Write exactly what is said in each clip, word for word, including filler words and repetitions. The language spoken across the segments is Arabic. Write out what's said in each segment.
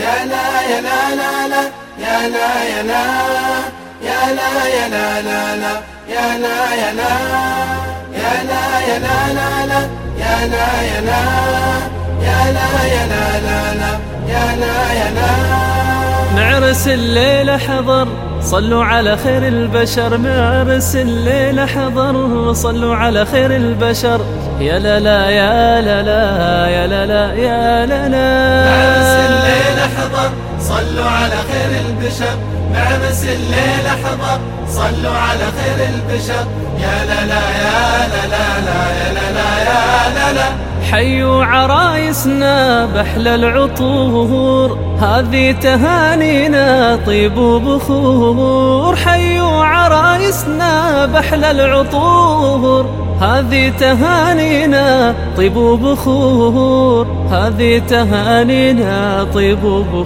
يا لا يا لا لا لا يا لا يا لا يا لا يا لا لا لا يا لا يا لا يا لا يا لا لا لا يا لا يا لا يا لا يا لا لا لا يا لا يا لا. معرس الليلة حضر صلوا على خير البشر، معرس الليلة حضر صلوا على خير البشر. يا لا لا يا لا لا يا لا لا يا لا لا. معرس الليلة حضر صلوا على خير البشر، معرس الليلة حضر صلوا على خير البشر. يا لا لا يا لا لا لا يا لا لا يا لا لا. حيوا عرايسنا بأحلى العطور، هذه تهانينا طيب وبخور. حيوا عرايسنا بأحلى العطور، هذه تهانينا طيب وبخور، هذه تهانينا طيب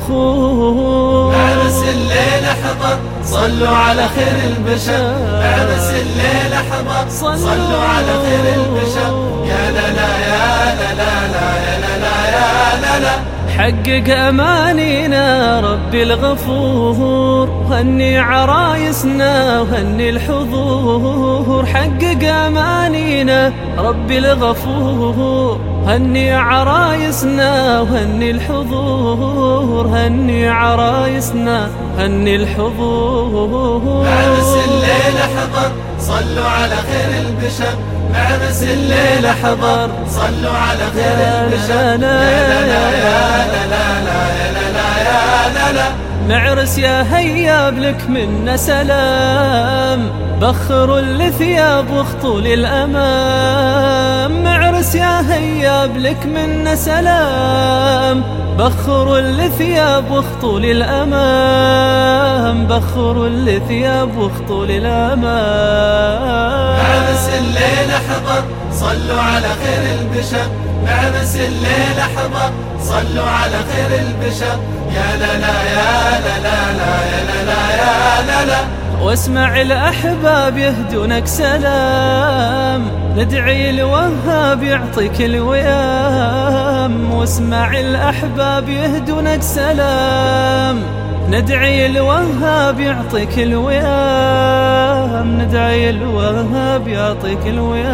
وبخور. معرس الليلة حضر صلوا على خير البشر، معرس الليلة حضر صلوا على خير البشر. يا لا لا يا لا لا لا يا لا لا يا لا لا. حقق أمانينا ربي الغفور، هني عرايسنا وهني الحضور. حقق أمانينا ربي الغفور، هني عرايسنا وهني الحضور، هني عرايسنا هني الحضور. معرس الليلة حضر صلوا على خير البشر، معرس الليلة حضر صلوا على خير البشر. يا لا لا يا لا لا لا يا لا لا يا لا لا. معرس يا هياب لك منا سلام، بخروا الثياب واخطوا للأمام. معرس يا هياب لك منا سلام، بخروا الثياب واخطوا للأمام، بخروا الثياب واخطوا للأمام. معرس الليلة حضر صلوا على خير البشر، معرس الليلة حضر صلوا على خير البشر. يا لا لا يا لا لا لا يا لا لا يا لا لا. واسمع الأحباب يهدونك سلام، ندعي الوهاب يعطيك الويام. واسمع الأحباب يهدونك سلام، ندعي الوهاب يعطيك الويام، ندعي الوهاب يعطيك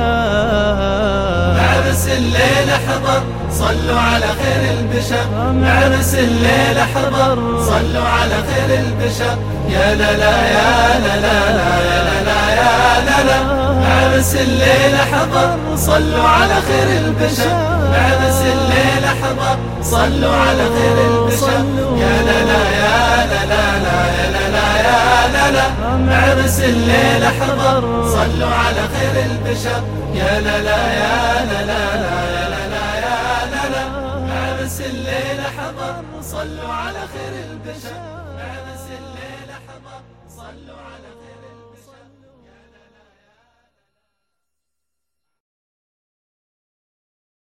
الويام. معرس الليلة حضر صلوا على خير البشر، معرس الليلة حضر صلوا على خير البشر. يا لا لا يا لا لا لا يا لا لا يا لا لا. معرس الليلة حضر صلوا على خير البشر، معرس الليلة حضر صلوا على خير البشر. يا لا لا يا لا لا لا يا لا لا يا لا لا. معرس الليلة حضر صلوا على خير البشر. يا لا لا يا لا لا لا يا لا لا يا لا لا. معرس الليلة حضر صلوا على خير البشر، معرس الليلة حضر صلوا على خير